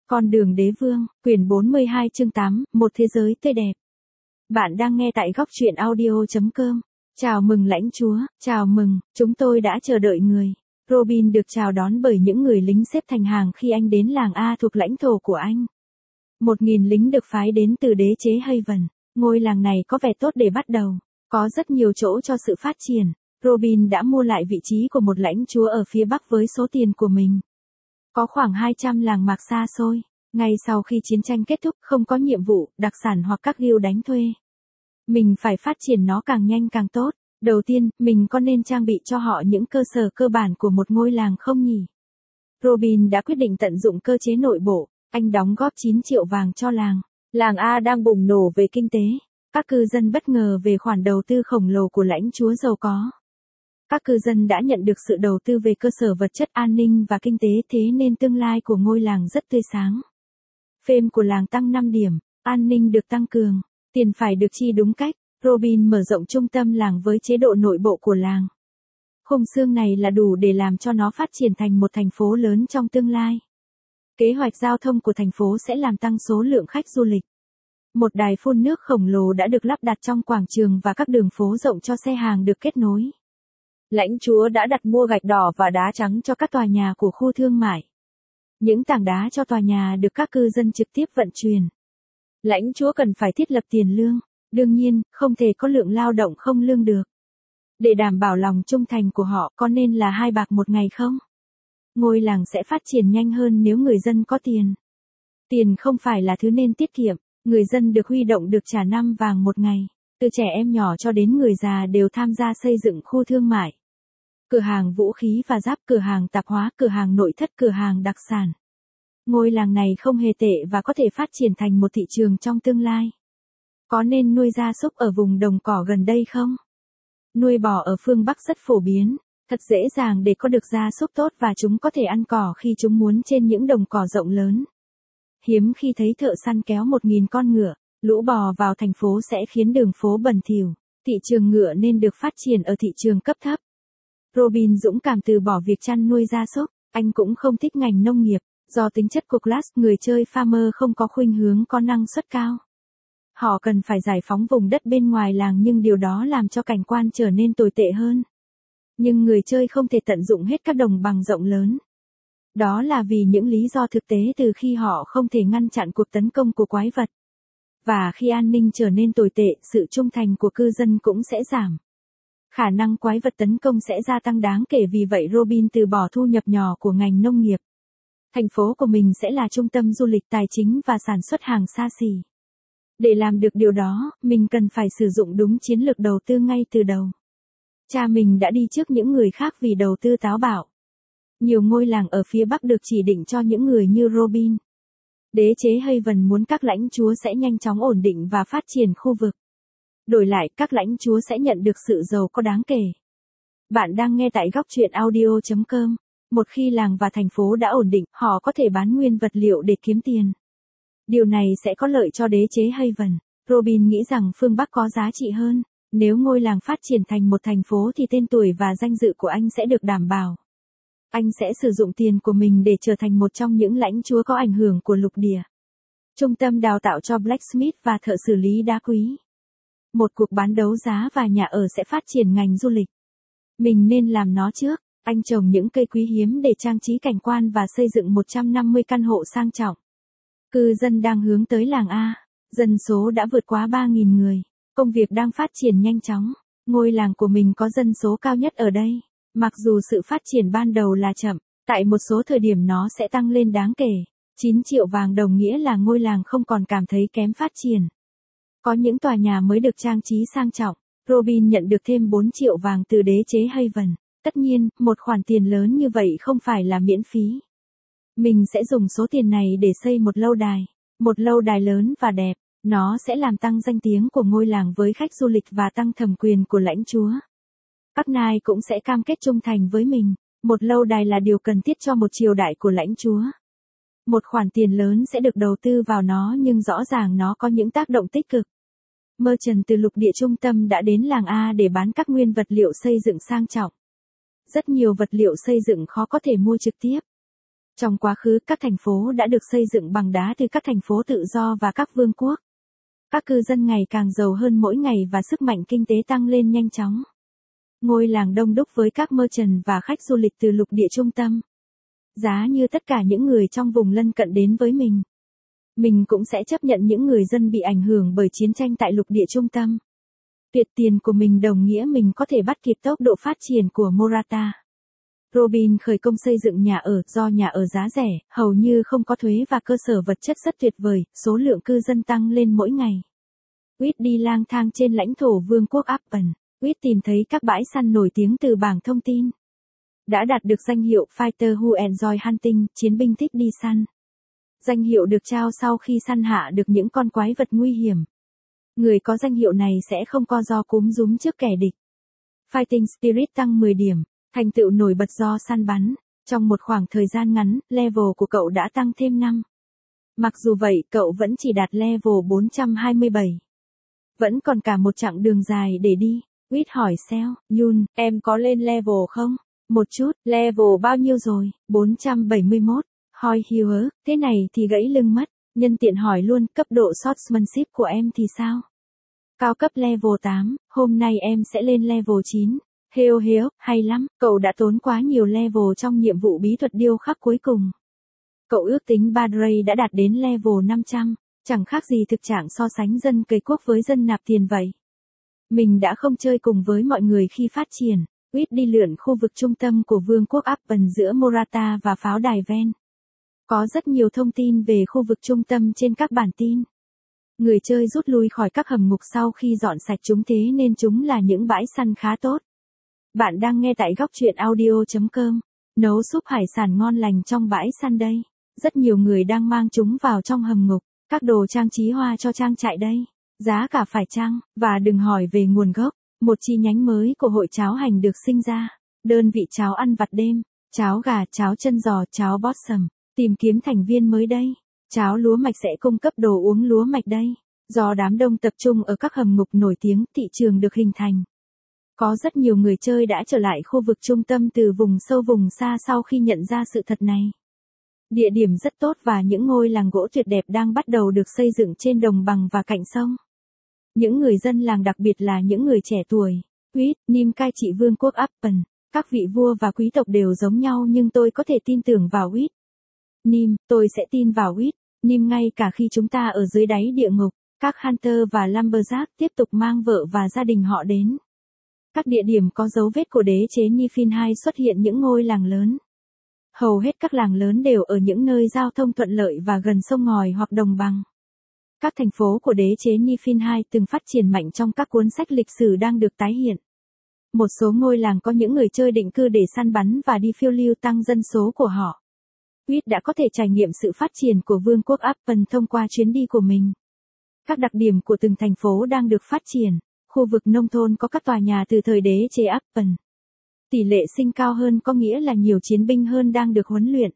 Con đường đế vương, quyển 42 chương 8, một thế giới tươi đẹp. Bạn đang nghe tại góc truyện audio.com. Chào mừng lãnh chúa, chào mừng, chúng tôi đã chờ đợi người. Robin được chào đón bởi những người lính xếp thành hàng khi anh đến làng A thuộc lãnh thổ của anh. 1.000 lính được phái đến từ đế chế Haven. Ngôi làng này có vẻ tốt để bắt đầu, có rất nhiều chỗ cho sự phát triển. Robin đã mua lại vị trí của một lãnh chúa ở phía bắc với số tiền của mình. Có khoảng 200 làng mạc xa xôi. Ngay sau khi chiến tranh kết thúc không có nhiệm vụ, đặc sản hoặc các guild đánh thuê. Mình phải phát triển nó càng nhanh càng tốt. Đầu tiên, mình có nên trang bị cho họ những cơ sở cơ bản của một ngôi làng không nhỉ? Robin đã quyết định tận dụng cơ chế nội bộ. Anh đóng góp 9 triệu vàng cho làng. Làng A đang bùng nổ về kinh tế. Các cư dân bất ngờ về khoản đầu tư khổng lồ của lãnh chúa giàu có. Các cư dân đã nhận được sự đầu tư về cơ sở vật chất, an ninh và kinh tế, thế nên tương lai của ngôi làng rất tươi sáng. Fame của làng tăng 5 điểm, an ninh được tăng cường, tiền phải được chi đúng cách. Robin mở rộng trung tâm làng với chế độ nội bộ của làng. Khung xương này là đủ để làm cho nó phát triển thành một thành phố lớn trong tương lai. Kế hoạch giao thông của thành phố sẽ làm tăng số lượng khách du lịch. Một đài phun nước khổng lồ đã được lắp đặt trong quảng trường và các đường phố rộng cho xe hàng được kết nối. Lãnh chúa đã đặt mua gạch đỏ và đá trắng cho các tòa nhà của khu thương mại. Những tảng đá cho tòa nhà được các cư dân trực tiếp vận chuyển. Lãnh chúa cần phải thiết lập tiền lương. Đương nhiên, không thể có lượng lao động không lương được. Để đảm bảo lòng trung thành của họ, có nên là 2 bạc một ngày không? Ngôi làng sẽ phát triển nhanh hơn nếu người dân có tiền. Tiền không phải là thứ nên tiết kiệm. Người dân được huy động được trả 5 vàng một ngày. Từ trẻ em nhỏ cho đến người già đều tham gia xây dựng khu thương mại. Cửa hàng vũ khí và giáp, cửa hàng tạp hóa, cửa hàng nội thất, cửa hàng đặc sản. Ngôi làng này không hề tệ và có thể phát triển thành một thị trường trong tương lai. Có nên nuôi gia súc ở vùng đồng cỏ gần đây không? Nuôi bò ở phương Bắc rất phổ biến, thật dễ dàng để có được gia súc tốt và chúng có thể ăn cỏ khi chúng muốn trên những đồng cỏ rộng lớn. Hiếm khi thấy thợ săn kéo 1.000 con ngựa, lũ bò vào thành phố sẽ khiến đường phố bẩn thỉu. Thị trường ngựa nên được phát triển ở thị trường cấp thấp. Robin dũng cảm từ bỏ việc chăn nuôi gia súc, anh cũng không thích ngành nông nghiệp, do tính chất của class người chơi farmer không có khuynh hướng có năng suất cao. Họ cần phải giải phóng vùng đất bên ngoài làng nhưng điều đó làm cho cảnh quan trở nên tồi tệ hơn. Nhưng người chơi không thể tận dụng hết các đồng bằng rộng lớn. Đó là vì những lý do thực tế từ khi họ không thể ngăn chặn cuộc tấn công của quái vật. Và khi an ninh trở nên tồi tệ, sự trung thành của cư dân cũng sẽ giảm. Khả năng quái vật tấn công sẽ gia tăng đáng kể, vì vậy Robin từ bỏ thu nhập nhỏ của ngành nông nghiệp. Thành phố của mình sẽ là trung tâm du lịch, tài chính và sản xuất hàng xa xỉ. Để làm được điều đó, mình cần phải sử dụng đúng chiến lược đầu tư ngay từ đầu. Cha mình đã đi trước những người khác vì đầu tư táo bạo. Nhiều ngôi làng ở phía Bắc được chỉ định cho những người như Robin. Đế chế Haven muốn các lãnh chúa sẽ nhanh chóng ổn định và phát triển khu vực. Đổi lại, các lãnh chúa sẽ nhận được sự giàu có đáng kể. Bạn đang nghe tại góc truyện audio.com. Một khi làng và thành phố đã ổn định, họ có thể bán nguyên vật liệu để kiếm tiền. Điều này sẽ có lợi cho đế chế Haven. Robin nghĩ rằng phương Bắc có giá trị hơn. Nếu ngôi làng phát triển thành một thành phố thì tên tuổi và danh dự của anh sẽ được đảm bảo. Anh sẽ sử dụng tiền của mình để trở thành một trong những lãnh chúa có ảnh hưởng của lục địa. Trung tâm đào tạo cho blacksmith và thợ xử lý đá quý. Một cuộc bán đấu giá và nhà ở sẽ phát triển ngành du lịch. Mình nên làm nó trước. Anh trồng những cây quý hiếm để trang trí cảnh quan và xây dựng 150 căn hộ sang trọng. Cư dân đang hướng tới làng A. Dân số đã vượt quá 3.000 người. Công việc đang phát triển nhanh chóng. Ngôi làng của mình có dân số cao nhất ở đây. Mặc dù sự phát triển ban đầu là chậm, tại một số thời điểm nó sẽ tăng lên đáng kể. 9 triệu vàng đồng nghĩa là ngôi làng không còn cảm thấy kém phát triển. Có những tòa nhà mới được trang trí sang trọng. Robin nhận được thêm 4 triệu vàng từ đế chế Haven. Tất nhiên, một khoản tiền lớn như vậy không phải là miễn phí. Mình sẽ dùng số tiền này để xây một lâu đài. Một lâu đài lớn và đẹp. Nó sẽ làm tăng danh tiếng của ngôi làng với khách du lịch và tăng thẩm quyền của lãnh chúa. Các nai cũng sẽ cam kết trung thành với mình. Một lâu đài là điều cần thiết cho một triều đại của lãnh chúa. Một khoản tiền lớn sẽ được đầu tư vào nó nhưng rõ ràng nó có những tác động tích cực. Merchant từ lục địa trung tâm đã đến làng A để bán các nguyên vật liệu xây dựng sang trọng. Rất nhiều vật liệu xây dựng khó có thể mua trực tiếp. Trong quá khứ, các thành phố đã được xây dựng bằng đá từ các thành phố tự do và các vương quốc. Các cư dân ngày càng giàu hơn mỗi ngày và sức mạnh kinh tế tăng lên nhanh chóng. Ngôi làng đông đúc với các merchant và khách du lịch từ lục địa trung tâm. Giá như tất cả những người trong vùng lân cận đến với mình. Mình cũng sẽ chấp nhận những người dân bị ảnh hưởng bởi chiến tranh tại lục địa trung tâm. Tuyệt tiền của mình đồng nghĩa mình có thể bắt kịp tốc độ phát triển của Morata. Robin khởi công xây dựng nhà ở do nhà ở giá rẻ, hầu như không có thuế và cơ sở vật chất rất tuyệt vời, số lượng cư dân tăng lên mỗi ngày. Whit đi lang thang trên lãnh thổ vương quốc Appen. Whit tìm thấy các bãi săn nổi tiếng từ bảng thông tin. Đã đạt được danh hiệu Fighter Who Enjoy Hunting, chiến binh thích đi săn. Danh hiệu được trao sau khi săn hạ được những con quái vật nguy hiểm. Người có danh hiệu này sẽ không co ro cúm rúm trước kẻ địch. Fighting Spirit tăng 10 điểm, thành tựu nổi bật do săn bắn. Trong một khoảng thời gian ngắn, level của cậu đã tăng thêm 5. Mặc dù vậy, cậu vẫn chỉ đạt level 427. Vẫn còn cả một chặng đường dài để đi. Whit hỏi Sel, Yun, em có lên level không? Một chút, level bao nhiêu rồi? 471. Hỏi Hugh, thế này thì gãy lưng mất. Nhân tiện hỏi luôn, cấp độ swordsmanship của em thì sao? Cao cấp level 8, hôm nay em sẽ lên level 9. Heo, hay lắm, cậu đã tốn quá nhiều level trong nhiệm vụ bí thuật điêu khắc cuối cùng. Cậu ước tính Badray đã đạt đến level 500, chẳng khác gì thực trạng so sánh dân cày quốc với dân nạp tiền vậy. Mình đã không chơi cùng với mọi người khi phát triển. Whit đi lượn khu vực trung tâm của vương quốc Appen giữa Morata và pháo đài ven. Có rất nhiều thông tin về khu vực trung tâm trên các bản tin. Người chơi rút lui khỏi các hầm ngục sau khi dọn sạch chúng, thế nên chúng là những bãi săn khá tốt. Bạn đang nghe tại góc truyện audio.com. Nấu súp hải sản ngon lành trong bãi săn đây. Rất nhiều người đang mang chúng vào trong hầm ngục. Các đồ trang trí hoa cho trang trại đây. Giá cả phải chăng, và đừng hỏi về nguồn gốc. Một chi nhánh mới của hội cháo hành được sinh ra. Đơn vị cháo ăn vặt đêm, cháo gà, cháo chân giò, cháo blossom. Tìm kiếm thành viên mới đây. Cháo lúa mạch sẽ cung cấp đồ uống lúa mạch đây. Do đám đông tập trung ở các hầm ngục nổi tiếng, thị trường được hình thành. Có rất nhiều người chơi đã trở lại khu vực trung tâm từ vùng sâu vùng xa sau khi nhận ra sự thật này. Địa điểm rất tốt và những ngôi làng gỗ tuyệt đẹp đang bắt đầu được xây dựng trên đồng bằng và cạnh sông. Những người dân làng, đặc biệt là những người trẻ tuổi, Whit, Nim cai trị vương quốc Appen. Các vị vua và quý tộc đều giống nhau nhưng tôi có thể tin tưởng vào Whit. Nim, tôi sẽ tin vào Whit. Nim ngay cả khi chúng ta ở dưới đáy địa ngục. Các Hunter và Lumberjack tiếp tục mang vợ và gia đình họ đến. Các địa điểm có dấu vết của đế chế Niflheim xuất hiện những ngôi làng lớn. Hầu hết các làng lớn đều ở những nơi giao thông thuận lợi và gần sông ngòi hoặc đồng bằng. Các thành phố của đế chế Niflheim từng phát triển mạnh trong các cuốn sách lịch sử đang được tái hiện. Một số ngôi làng có những người chơi định cư để săn bắn và đi phiêu lưu tăng dân số của họ. Whit đã có thể trải nghiệm sự phát triển của vương quốc Appen thông qua chuyến đi của mình. Các đặc điểm của từng thành phố đang được phát triển. Khu vực nông thôn có các tòa nhà từ thời đế chế Appen. Tỷ lệ sinh cao hơn có nghĩa là nhiều chiến binh hơn đang được huấn luyện.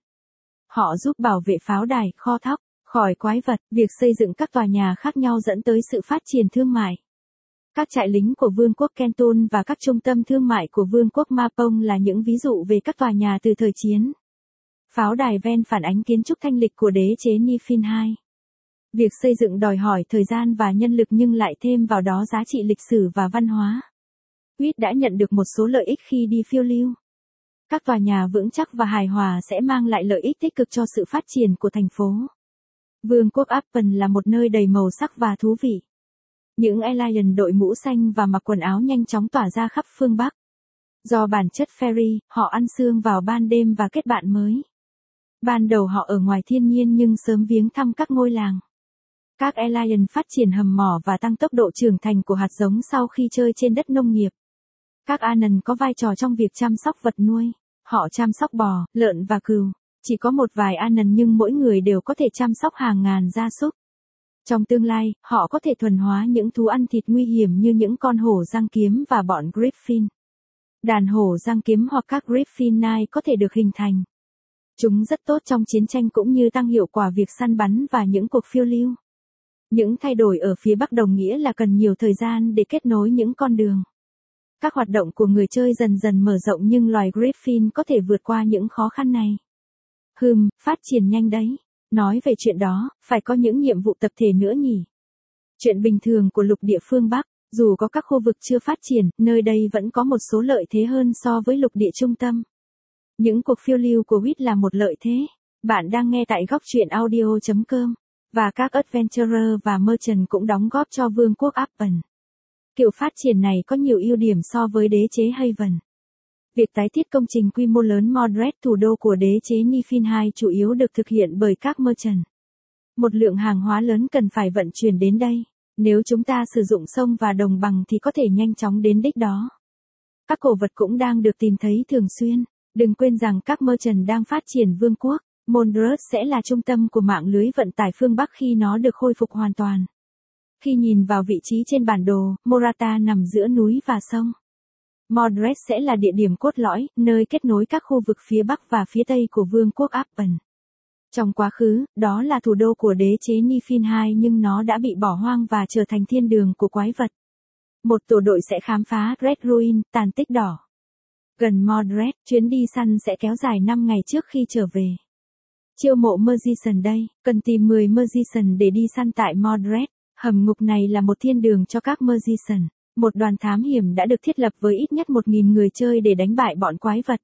Họ giúp bảo vệ pháo đài, kho thóc, khỏi quái vật. Việc xây dựng các tòa nhà khác nhau dẫn tới sự phát triển thương mại. Các trại lính của vương quốc Kentun và các trung tâm thương mại của vương quốc Mapong là những ví dụ về các tòa nhà từ thời chiến. Pháo đài ven phản ánh kiến trúc thanh lịch của đế chế Niflheim. Việc xây dựng đòi hỏi thời gian và nhân lực nhưng lại thêm vào đó giá trị lịch sử và văn hóa. Whit đã nhận được một số lợi ích khi đi phiêu lưu. Các tòa nhà vững chắc và hài hòa sẽ mang lại lợi ích tích cực cho sự phát triển của thành phố. Vương quốc Appen là một nơi đầy màu sắc và thú vị. Những alien đội mũ xanh và mặc quần áo nhanh chóng tỏa ra khắp phương Bắc. Do bản chất fairy, họ ăn xương vào ban đêm và kết bạn mới. Ban đầu họ ở ngoài thiên nhiên nhưng sớm viếng thăm các ngôi làng. Các alien phát triển hầm mỏ và tăng tốc độ trưởng thành của hạt giống sau khi chơi trên đất nông nghiệp. Các Anon có vai trò trong việc chăm sóc vật nuôi. Họ chăm sóc bò, lợn và cừu. Chỉ có một vài Anon nhưng mỗi người đều có thể chăm sóc hàng ngàn gia súc. Trong tương lai, họ có thể thuần hóa những thú ăn thịt nguy hiểm như những con hổ răng kiếm và bọn Griffin. Đàn hổ răng kiếm hoặc các Griffin Knight có thể được hình thành. Chúng rất tốt trong chiến tranh cũng như tăng hiệu quả việc săn bắn và những cuộc phiêu lưu. Những thay đổi ở phía Bắc đồng nghĩa là cần nhiều thời gian để kết nối những con đường. Các hoạt động của người chơi dần dần mở rộng nhưng loài Griffin có thể vượt qua những khó khăn này. Phát triển nhanh đấy. Nói về chuyện đó, phải có những nhiệm vụ tập thể nữa nhỉ. Chuyện bình thường của lục địa phương Bắc, dù có các khu vực chưa phát triển, nơi đây vẫn có một số lợi thế hơn so với lục địa trung tâm. Những cuộc phiêu lưu của WIT là một lợi thế. Bạn đang nghe tại góc truyện audio.com. Và các adventurer và merchant cũng đóng góp cho vương quốc Appen. Kiểu phát triển này có nhiều ưu điểm so với đế chế Haven. Việc tái thiết công trình quy mô lớn Mordred, thủ đô của đế chế Niflheim, chủ yếu được thực hiện bởi các merchant. Một lượng hàng hóa lớn cần phải vận chuyển đến đây. Nếu chúng ta sử dụng sông và đồng bằng thì có thể nhanh chóng đến đích đó. Các cổ vật cũng đang được tìm thấy thường xuyên. Đừng quên rằng các merchant đang phát triển vương quốc. Mordred sẽ là trung tâm của mạng lưới vận tải phương Bắc khi nó được khôi phục hoàn toàn. Khi nhìn vào vị trí trên bản đồ, Morata nằm giữa núi và sông. Mordred sẽ là địa điểm cốt lõi, nơi kết nối các khu vực phía Bắc và phía Tây của vương quốc Appen. Trong quá khứ, đó là thủ đô của đế chế Niflheim nhưng nó đã bị bỏ hoang và trở thành thiên đường của quái vật. Một tổ đội sẽ khám phá Red Ruin, tàn tích đỏ. Gần Mordred, chuyến đi săn sẽ kéo dài 5 ngày trước khi trở về. Chiêu mộ Magician đây, cần tìm 10 Magician để đi săn tại Mordred. Hầm ngục này là một thiên đường cho các Magician. Một đoàn thám hiểm đã được thiết lập với ít nhất 1.000 người chơi để đánh bại bọn quái vật.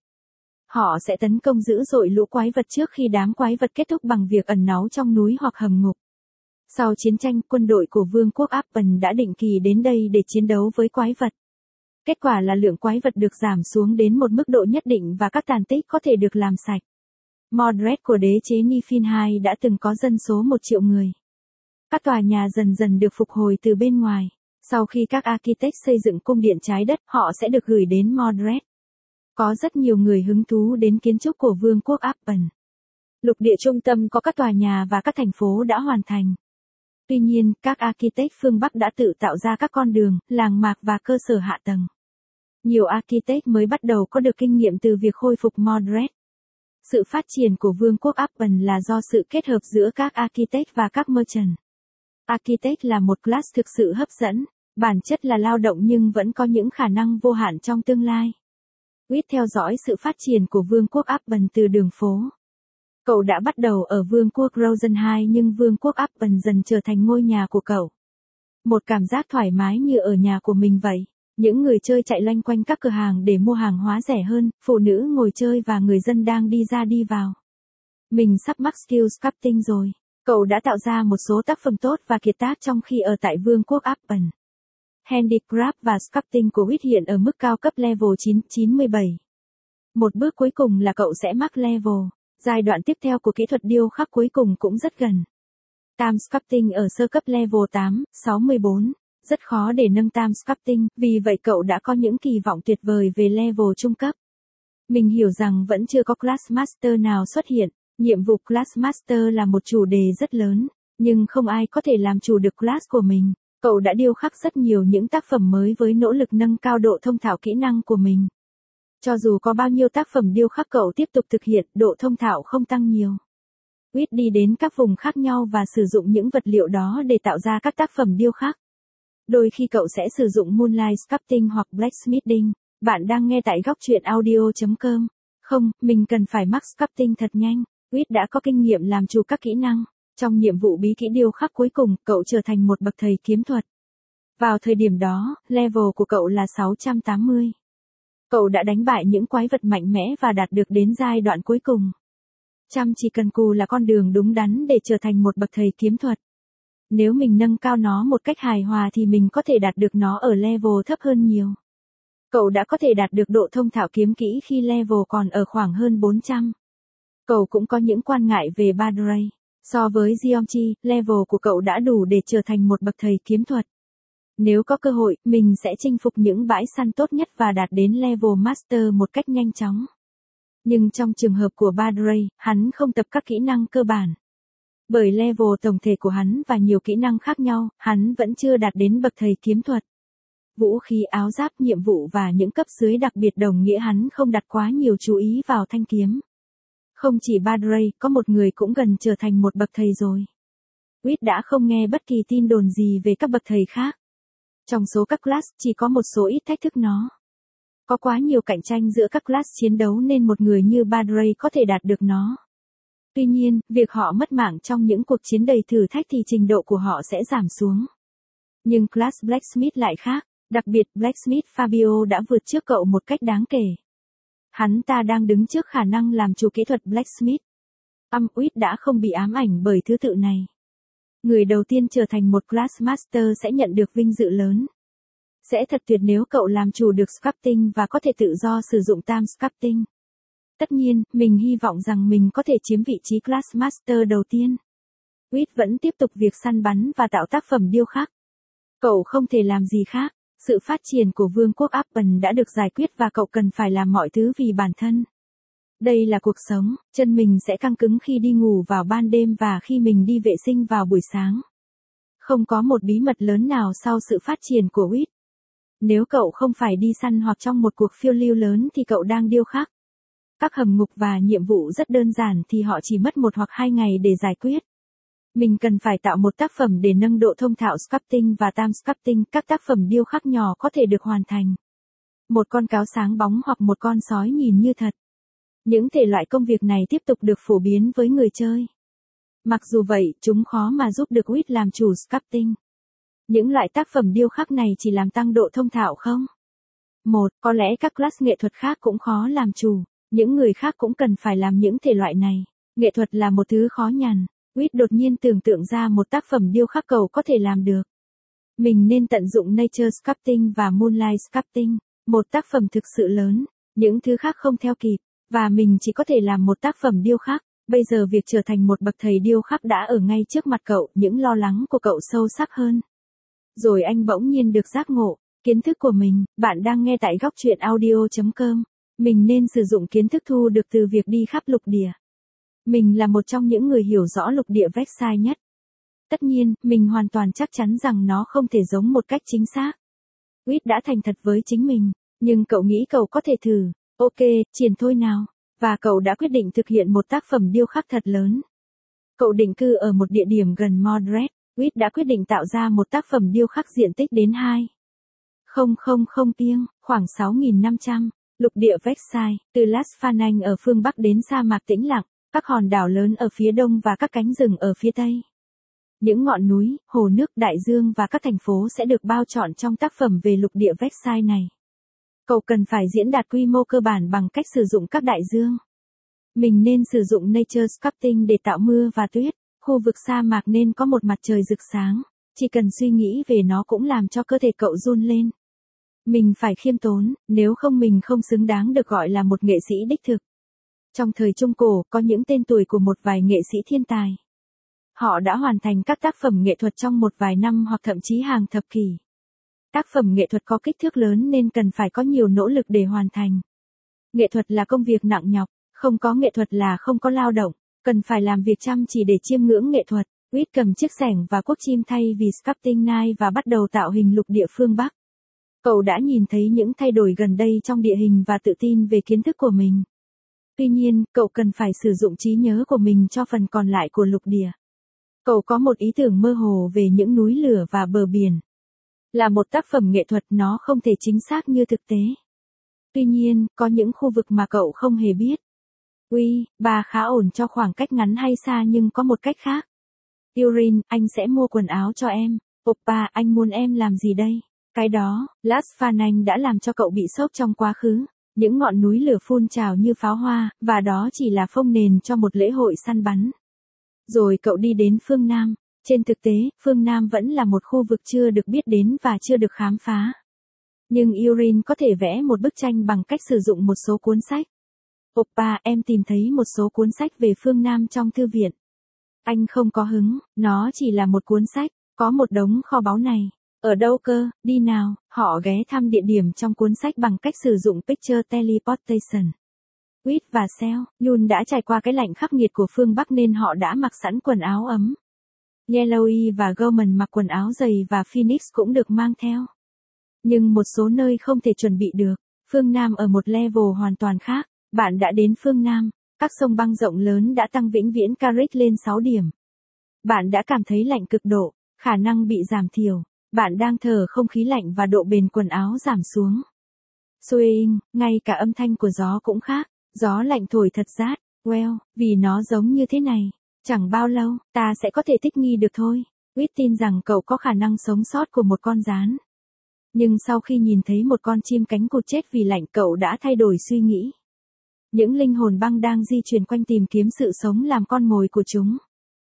Họ sẽ tấn công dữ dội lũ quái vật trước khi đám quái vật kết thúc bằng việc ẩn náu trong núi hoặc hầm ngục. Sau chiến tranh, quân đội của vương quốc Appen đã định kỳ đến đây để chiến đấu với quái vật. Kết quả là lượng quái vật được giảm xuống đến một mức độ nhất định và các tàn tích có thể được làm sạch. Mordred của đế chế Niflheim đã từng có dân số 1 triệu người. Các tòa nhà dần dần được phục hồi từ bên ngoài. Sau khi các architect xây dựng cung điện trái đất, họ sẽ được gửi đến Mordred. Có rất nhiều người hứng thú đến kiến trúc của vương quốc Appen. Lục địa trung tâm có các tòa nhà và các thành phố đã hoàn thành. Tuy nhiên, các architect phương Bắc đã tự tạo ra các con đường, làng mạc và cơ sở hạ tầng. Nhiều architect mới bắt đầu có được kinh nghiệm từ việc khôi phục Mordred. Sự phát triển của vương quốc Appen là do sự kết hợp giữa các architect và các merchant. Architect là một class thực sự hấp dẫn, bản chất là lao động nhưng vẫn có những khả năng vô hạn trong tương lai. WIT theo dõi sự phát triển của vương quốc Appen từ đường phố. Cậu đã bắt đầu ở vương quốc Rosenheim nhưng vương quốc Appen dần trở thành ngôi nhà của cậu. Một cảm giác thoải mái như ở nhà của mình vậy. Những người chơi chạy loanh quanh các cửa hàng để mua hàng hóa rẻ hơn, phụ nữ ngồi chơi và người dân đang đi ra đi vào. Mình sắp mắc skill sculpting rồi. Cậu đã tạo ra một số tác phẩm tốt và kiệt tác trong khi ở tại vương quốc Appen. Handicraft và sculpting của WIT hiện ở mức cao cấp level 997. Một bước cuối cùng là cậu sẽ mắc level. Giai đoạn tiếp theo của kỹ thuật điêu khắc cuối cùng cũng rất gần. Time sculpting ở sơ cấp level 8, 64. Rất khó để nâng time sculpting, vì vậy cậu đã có những kỳ vọng tuyệt vời về level trung cấp. Mình hiểu rằng vẫn chưa có Class Master nào xuất hiện. Nhiệm vụ Class Master là một chủ đề rất lớn, nhưng không ai có thể làm chủ được class của mình. Cậu đã điêu khắc rất nhiều những tác phẩm mới với nỗ lực nâng cao độ thông thạo kỹ năng của mình. Cho dù có bao nhiêu tác phẩm điêu khắc cậu tiếp tục thực hiện, độ thông thạo không tăng nhiều. WIT đi đến các vùng khác nhau và sử dụng những vật liệu đó để tạo ra các tác phẩm điêu khắc. Đôi khi cậu sẽ sử dụng Moonlight Sculpting hoặc Blacksmithing. Bạn đang nghe tại góc truyện audio.com. Không, mình cần phải max sculpting thật nhanh. WIT đã có kinh nghiệm làm chủ các kỹ năng. Trong nhiệm vụ bí kỹ điêu khắc cuối cùng, cậu trở thành một bậc thầy kiếm thuật. Vào thời điểm đó, level của cậu là 680. Cậu đã đánh bại những quái vật mạnh mẽ và đạt được đến giai đoạn cuối cùng. Chăm chỉ cần cù là con đường đúng đắn để trở thành một bậc thầy kiếm thuật. Nếu mình nâng cao nó một cách hài hòa thì mình có thể đạt được nó ở level thấp hơn nhiều. Cậu đã có thể đạt được độ thông thạo kiếm kỹ khi level còn ở khoảng hơn 400. Cậu cũng có những quan ngại về Badray. So với Geometry, level của cậu đã đủ để trở thành một bậc thầy kiếm thuật. Nếu có cơ hội, mình sẽ chinh phục những bãi săn tốt nhất và đạt đến level Master một cách nhanh chóng. Nhưng trong trường hợp của Badray, hắn không tập các kỹ năng cơ bản. Bởi level tổng thể của hắn và nhiều kỹ năng khác nhau, hắn vẫn chưa đạt đến bậc thầy kiếm thuật. Vũ khí áo giáp, nhiệm vụ và những cấp dưới đặc biệt đồng nghĩa hắn không đặt quá nhiều chú ý vào thanh kiếm. Không chỉ Badray, có một người cũng gần trở thành một bậc thầy rồi. WIT đã không nghe bất kỳ tin đồn gì về các bậc thầy khác. Trong số các class, chỉ có một số ít thách thức nó. Có quá nhiều cạnh tranh giữa các class chiến đấu nên một người như Badray có thể đạt được nó. Tuy nhiên, việc họ mất mạng trong những cuộc chiến đầy thử thách thì trình độ của họ sẽ giảm xuống. Nhưng Class Blacksmith lại khác, đặc biệt Blacksmith Fabio đã vượt trước cậu một cách đáng kể. Hắn ta đang đứng trước khả năng làm chủ kỹ thuật Blacksmith. Whit đã không bị ám ảnh bởi thứ tự này. Người đầu tiên trở thành một Class Master sẽ nhận được vinh dự lớn. Sẽ thật tuyệt nếu cậu làm chủ được sculpting và có thể tự do sử dụng time sculpting. Tất nhiên, mình hy vọng rằng mình có thể chiếm vị trí Class Master đầu tiên. Whit vẫn tiếp tục việc săn bắn và tạo tác phẩm điêu khắc. Cậu không thể làm gì khác. Sự phát triển của vương quốc Appen đã được giải quyết và cậu cần phải làm mọi thứ vì bản thân. Đây là cuộc sống, chân mình sẽ căng cứng khi đi ngủ vào ban đêm và khi mình đi vệ sinh vào buổi sáng. Không có một bí mật lớn nào sau sự phát triển của Whit. Nếu cậu không phải đi săn hoặc trong một cuộc phiêu lưu lớn thì cậu đang điêu khắc. Các hầm ngục và nhiệm vụ rất đơn giản thì họ chỉ mất 1 hoặc 2 ngày để giải quyết. Mình cần phải tạo một tác phẩm để nâng độ thông thạo sculpting và time sculpting. Các tác phẩm điêu khắc nhỏ có thể được hoàn thành. Một con cáo sáng bóng hoặc một con sói nhìn như thật. Những thể loại công việc này tiếp tục được phổ biến với người chơi. Mặc dù vậy, chúng khó mà giúp được Whit làm chủ sculpting. Những loại tác phẩm điêu khắc này chỉ làm tăng độ thông thạo không? Có lẽ các class nghệ thuật khác cũng khó làm chủ. Những người khác cũng cần phải làm những thể loại này. Nghệ thuật là một thứ khó nhằn. Whit đột nhiên tưởng tượng ra một tác phẩm điêu khắc cậu có thể làm được. Mình nên tận dụng Nature Sculpting và Moonlight Sculpting. Một tác phẩm thực sự lớn. Những thứ khác không theo kịp. Và mình chỉ có thể làm một tác phẩm điêu khắc. Bây giờ việc trở thành một bậc thầy điêu khắc đã ở ngay trước mặt cậu. Những lo lắng của cậu sâu sắc hơn. Rồi anh bỗng nhiên được giác ngộ. Kiến thức của mình, bạn đang nghe tại góc truyện audio.com. Mình nên sử dụng kiến thức thu được từ việc đi khắp lục địa. Mình là một trong những người hiểu rõ lục địa Versailles nhất. Tất nhiên, mình hoàn toàn chắc chắn rằng nó không thể giống một cách chính xác. Whit đã thành thật với chính mình, nhưng cậu nghĩ cậu có thể thử. Ok, triển thôi nào. Và cậu đã quyết định thực hiện một tác phẩm điêu khắc thật lớn. Cậu định cư ở một địa điểm gần Mordred. Whit đã quyết định tạo ra một tác phẩm điêu khắc diện tích đến 2,000 piêng, khoảng 6.500. Lục địa Versailles, từ Las Fanang ở phương Bắc đến sa mạc tĩnh lặng, các hòn đảo lớn ở phía đông và các cánh rừng ở phía tây. Những ngọn núi, hồ nước, đại dương và các thành phố sẽ được bao trọn trong tác phẩm về lục địa Versailles này. Cậu cần phải diễn đạt quy mô cơ bản bằng cách sử dụng các đại dương. Mình nên sử dụng Nature Sculpting để tạo mưa và tuyết. Khu vực sa mạc nên có một mặt trời rực sáng. Chỉ cần suy nghĩ về nó cũng làm cho cơ thể cậu run lên. Mình phải khiêm tốn, nếu không mình không xứng đáng được gọi là một nghệ sĩ đích thực. Trong thời Trung Cổ, có những tên tuổi của một vài nghệ sĩ thiên tài. Họ đã hoàn thành các tác phẩm nghệ thuật trong một vài năm hoặc thậm chí hàng thập kỷ. Tác phẩm nghệ thuật có kích thước lớn nên cần phải có nhiều nỗ lực để hoàn thành. Nghệ thuật là công việc nặng nhọc, không có nghệ thuật là không có lao động, cần phải làm việc chăm chỉ để chiêm ngưỡng nghệ thuật. Whit cầm chiếc xẻng và cuốc chim thay vì sculpting knife và bắt đầu tạo hình lục địa phương Bắc. Cậu đã nhìn thấy những thay đổi gần đây trong địa hình và tự tin về kiến thức của mình. Tuy nhiên, cậu cần phải sử dụng trí nhớ của mình cho phần còn lại của lục địa. Cậu có một ý tưởng mơ hồ về những núi lửa và bờ biển. Là một tác phẩm nghệ thuật nó không thể chính xác như thực tế. Tuy nhiên, có những khu vực mà cậu không hề biết. Bà khá ổn cho khoảng cách ngắn hay xa nhưng có một cách khác. Irene, anh sẽ mua quần áo cho em. Oppa, anh muốn em làm gì đây? Cái đó, Las Fanang đã làm cho cậu bị sốc trong quá khứ. Những ngọn núi lửa phun trào như pháo hoa, và đó chỉ là phông nền cho một lễ hội săn bắn. Rồi cậu đi đến phương Nam. Trên thực tế, phương Nam vẫn là một khu vực chưa được biết đến và chưa được khám phá. Nhưng Irene có thể vẽ một bức tranh bằng cách sử dụng một số cuốn sách. Oppa, em tìm thấy một số cuốn sách về phương Nam trong thư viện. Anh không có hứng, nó chỉ là một cuốn sách, có một đống kho báu này. Ở đâu cơ, đi nào, họ ghé thăm địa điểm trong cuốn sách bằng cách sử dụng Picture Teleportation. Whit và Yun đã trải qua cái lạnh khắc nghiệt của phương Bắc nên họ đã mặc sẵn quần áo ấm. Yellowy và Gorman mặc quần áo dày và Phoenix cũng được mang theo. Nhưng một số nơi không thể chuẩn bị được, phương Nam ở một level hoàn toàn khác. Bạn đã đến phương Nam, các sông băng rộng lớn đã tăng vĩnh viễn Carrick lên 6 điểm. Bạn đã cảm thấy lạnh cực độ, khả năng bị giảm thiểu. Bạn đang thở không khí lạnh và độ bền quần áo giảm xuống. Swaying, ngay cả âm thanh của gió cũng khác, gió lạnh thổi thật rát, Well, vì nó giống như thế này. Chẳng bao lâu, ta sẽ có thể thích nghi được thôi. Quýt tin rằng cậu có khả năng sống sót của một con gián. Nhưng sau khi nhìn thấy một con chim cánh cụt chết vì lạnh, cậu đã thay đổi suy nghĩ. Những linh hồn băng đang di chuyển quanh tìm kiếm sự sống làm con mồi của chúng.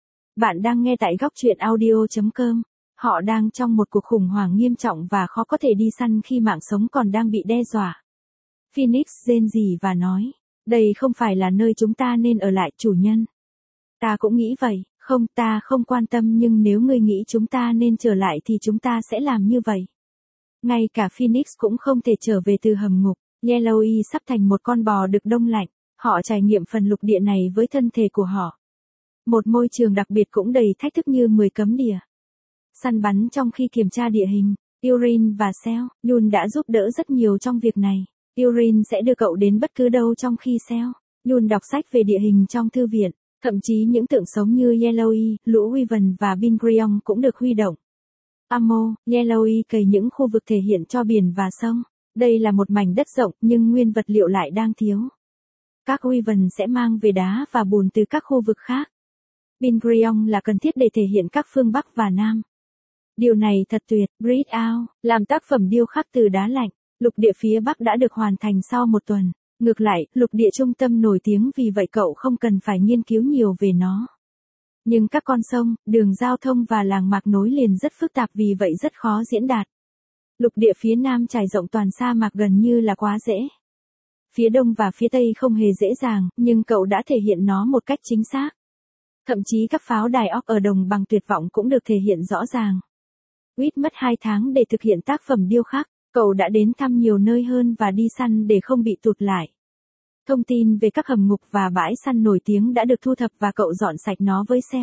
Bạn đang nghe tại góc truyện audio.com. Họ đang trong một cuộc khủng hoảng nghiêm trọng và khó có thể đi săn khi mạng sống còn đang bị đe dọa. Phoenix rên rỉ và nói, đây không phải là nơi chúng ta nên ở lại, chủ nhân. Ta cũng nghĩ vậy, không, ta không quan tâm, nhưng nếu ngươi nghĩ chúng ta nên trở lại thì chúng ta sẽ làm như vậy. Ngay cả Phoenix cũng không thể trở về từ hầm ngục. Yellowy sắp thành một con bò được đông lạnh. Họ trải nghiệm phần lục địa này với thân thể của họ. Một môi trường đặc biệt cũng đầy thách thức như 10 cấm địa. Săn bắn trong khi kiểm tra địa hình. Urin và Sel, Yun đã giúp đỡ rất nhiều trong việc này. Urin sẽ đưa cậu đến bất cứ đâu trong khi Sel, Yun đọc sách về địa hình trong thư viện. Thậm chí những tượng sống như Yellowy, lũ Wyvern và Bingrion cũng được huy động. Amo, Yellowy cày những khu vực thể hiện cho biển và sông. Đây là một mảnh đất rộng nhưng nguyên vật liệu lại đang thiếu. Các Wyvern sẽ mang về đá và bùn từ các khu vực khác. Bingrion là cần thiết để thể hiện các phương Bắc và Nam. Điều này thật tuyệt. Breathe Out, làm tác phẩm điêu khắc từ đá lạnh. Lục địa phía Bắc đã được hoàn thành sau một tuần. Ngược lại, lục địa trung tâm nổi tiếng vì vậy cậu không cần phải nghiên cứu nhiều về nó. Nhưng các con sông, đường giao thông và làng mạc nối liền rất phức tạp, vì vậy rất khó diễn đạt. Lục địa phía Nam trải rộng toàn sa mạc gần như là quá dễ. Phía Đông và phía Tây không hề dễ dàng, nhưng cậu đã thể hiện nó một cách chính xác. Thậm chí các pháo đài óc ở đồng bằng tuyệt vọng cũng được thể hiện rõ ràng. Quýt mất 2 tháng để thực hiện tác phẩm điêu khắc. Cậu đã đến thăm nhiều nơi hơn và đi săn để không bị tụt lại. Thông tin về các hầm ngục và bãi săn nổi tiếng đã được thu thập và cậu dọn sạch nó với Sel.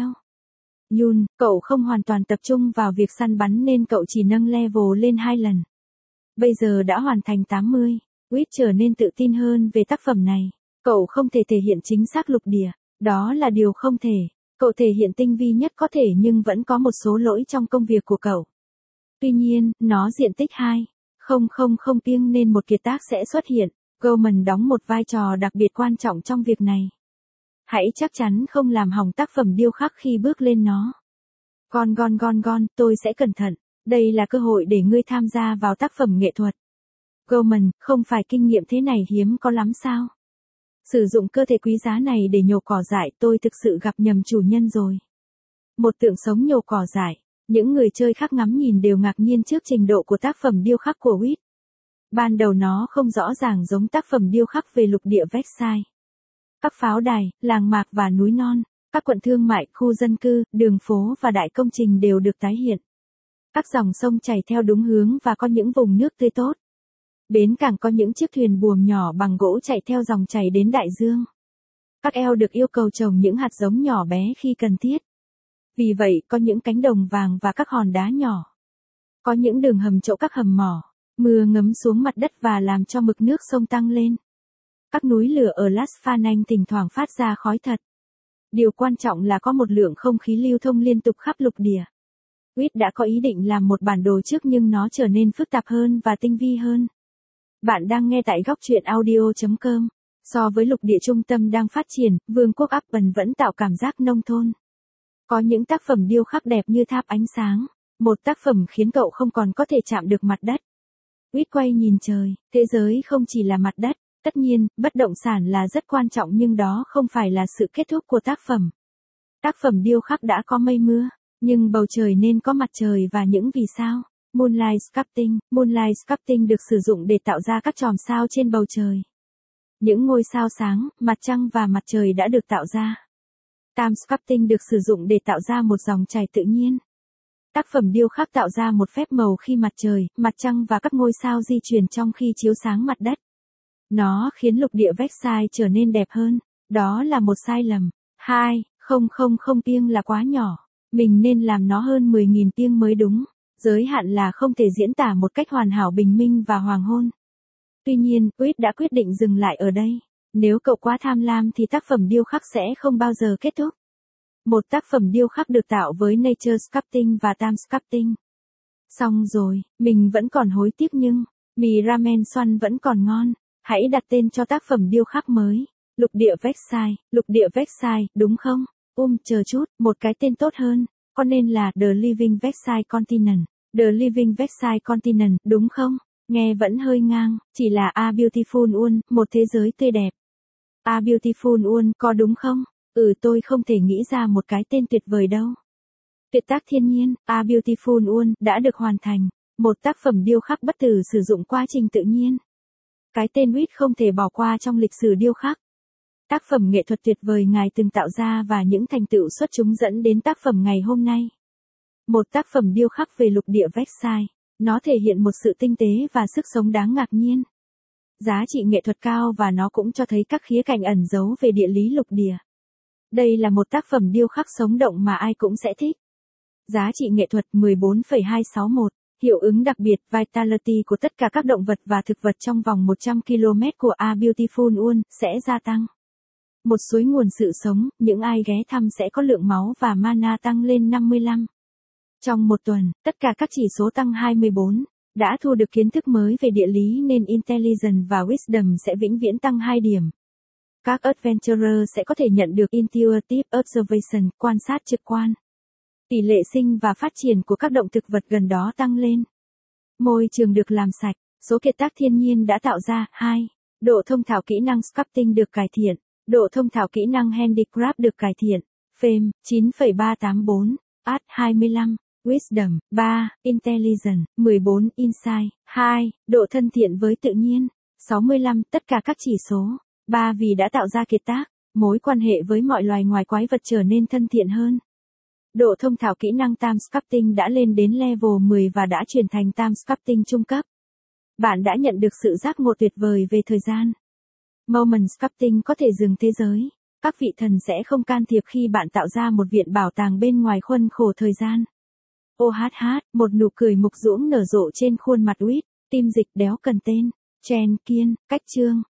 Yun, cậu không hoàn toàn tập trung vào việc săn bắn nên cậu chỉ nâng level lên 2 lần. Bây giờ đã hoàn thành 80. Quýt trở nên tự tin hơn về tác phẩm này. Cậu không thể thể hiện chính xác lục địa. Đó là điều không thể. Cậu thể hiện tinh vi nhất có thể nhưng vẫn có một số lỗi trong công việc của cậu. Tuy nhiên, nó diện tích 2. Không piêng nên một kiệt tác sẽ xuất hiện. Gorman đóng một vai trò đặc biệt quan trọng trong việc này. Hãy chắc chắn không làm hỏng tác phẩm điêu khắc khi bước lên nó. Gon, tôi sẽ cẩn thận. Đây là cơ hội để ngươi tham gia vào tác phẩm nghệ thuật. Gorman, không phải kinh nghiệm thế này hiếm có lắm sao? Sử dụng cơ thể quý giá này để nhổ cỏ dại, tôi thực sự gặp nhầm chủ nhân rồi. Một tượng sống nhổ cỏ dại. Những người chơi khác ngắm nhìn đều ngạc nhiên trước trình độ của tác phẩm điêu khắc của Quýt. Ban đầu nó không rõ ràng giống tác phẩm điêu khắc về lục địa Versailles. Các pháo đài, làng mạc và núi non, các quận thương mại, khu dân cư, đường phố và đại công trình đều được tái hiện. Các dòng sông chảy theo đúng hướng và có những vùng nước tươi tốt. Bến cảng có những chiếc thuyền buồm nhỏ bằng gỗ chạy theo dòng chảy đến đại dương. Các eo được yêu cầu trồng những hạt giống nhỏ bé khi cần thiết. Vì vậy, có những cánh đồng vàng và các hòn đá nhỏ. Có những đường hầm chỗ các hầm mỏ. Mưa ngấm xuống mặt đất và làm cho mực nước sông tăng lên. Các núi lửa ở Las Fanang thỉnh thoảng phát ra khói thật. Điều quan trọng là có một lượng không khí lưu thông liên tục khắp lục địa. Quýt đã có ý định làm một bản đồ trước nhưng nó trở nên phức tạp hơn và tinh vi hơn. Bạn đang nghe tại góc truyện audio.com. So với lục địa trung tâm đang phát triển, vương quốc Upton vẫn tạo cảm giác nông thôn. Có những tác phẩm điêu khắc đẹp như tháp ánh sáng. Một tác phẩm khiến cậu không còn có thể chạm được mặt đất. Quýt quay nhìn trời, thế giới không chỉ là mặt đất. Tất nhiên, bất động sản là rất quan trọng nhưng đó không phải là sự kết thúc của tác phẩm. Tác phẩm điêu khắc đã có mây mưa, nhưng bầu trời nên có mặt trời và những vì sao. Moonlight sculpting được sử dụng để tạo ra các chòm sao trên bầu trời. Những ngôi sao sáng, mặt trăng và mặt trời đã được tạo ra. Time sculpting được sử dụng để tạo ra một dòng chảy tự nhiên. Tác phẩm điêu khắc tạo ra một phép màu khi mặt trời, mặt trăng và các ngôi sao di chuyển trong khi chiếu sáng mặt đất. Nó khiến lục địa Versailles trở nên đẹp hơn. Đó là một sai lầm. 2. Không piêng là quá nhỏ. Mình nên làm nó hơn 10.000 piêng mới đúng. Giới hạn là không thể diễn tả một cách hoàn hảo bình minh và hoàng hôn. Tuy nhiên, Quýt đã quyết định dừng lại ở đây. Nếu cậu quá tham lam thì tác phẩm điêu khắc sẽ không bao giờ kết thúc. Một tác phẩm điêu khắc được tạo với Nature Sculpting và Time Sculpting. Xong rồi, mình vẫn còn hối tiếc nhưng, mì ramen xoăn vẫn còn ngon. Hãy đặt tên cho tác phẩm điêu khắc mới. Lục địa Versailles, đúng không? Chờ chút, một cái tên tốt hơn, có nên là The Living Versailles Continent. The Living Versailles Continent, đúng không? Nghe vẫn hơi ngang, chỉ là A Beautiful World, một thế giới tươi đẹp. A Beautiful World, có đúng không? Tôi không thể nghĩ ra một cái tên tuyệt vời đâu. Tuyệt tác thiên nhiên, A Beautiful World, đã được hoàn thành. Một tác phẩm điêu khắc bất tử sử dụng quá trình tự nhiên. Cái tên Whit không thể bỏ qua trong lịch sử điêu khắc. Tác phẩm nghệ thuật tuyệt vời ngài từng tạo ra và những thành tựu xuất chúng dẫn đến tác phẩm ngày hôm nay. Một tác phẩm điêu khắc về lục địa Versailles. Nó thể hiện một sự tinh tế và sức sống đáng ngạc nhiên. Giá trị nghệ thuật cao và nó cũng cho thấy các khía cạnh ẩn giấu về địa lý lục địa. Đây là một tác phẩm điêu khắc sống động mà ai cũng sẽ thích. Giá trị nghệ thuật 14,261. Hiệu ứng đặc biệt Vitality của tất cả các động vật và thực vật trong vòng 100 km của A Beautiful World sẽ gia tăng. Một suối nguồn sự sống, những ai ghé thăm sẽ có lượng máu và mana tăng lên 55. Trong một tuần, tất cả các chỉ số tăng 24. Đã thu được kiến thức mới về địa lý nên Intelligence và Wisdom sẽ vĩnh viễn tăng 2 điểm. Các Adventurer sẽ có thể nhận được Intuitive Observation, quan sát trực quan. Tỷ lệ sinh và phát triển của các động thực vật gần đó tăng lên. Môi trường được làm sạch, số kiệt tác thiên nhiên đã tạo ra. 2. Độ thông thạo kỹ năng sculpting được cải thiện. Độ thông thạo kỹ năng handicraft được cải thiện. Fame, 9,384. Art, 25. Wisdom, 3. Intelligence, 14. Insight, 2. Độ thân thiện với tự nhiên, 65. Tất cả các chỉ số. 3. Vì đã tạo ra kiệt tác, mối quan hệ với mọi loài ngoài quái vật trở nên thân thiện hơn. Độ thông thạo kỹ năng Time Sculpting đã lên đến level 10 và đã chuyển thành Time Sculpting trung cấp. Bạn đã nhận được sự giác ngộ tuyệt vời về thời gian. Moment Sculpting có thể dừng thế giới. Các vị thần sẽ không can thiệp khi bạn tạo ra một viện bảo tàng bên ngoài khuôn khổ thời gian. Một nụ cười mục dũng nở rộ trên khuôn mặt Whit. Tim dịch đéo cần tên. Chen Kiên, cách chương.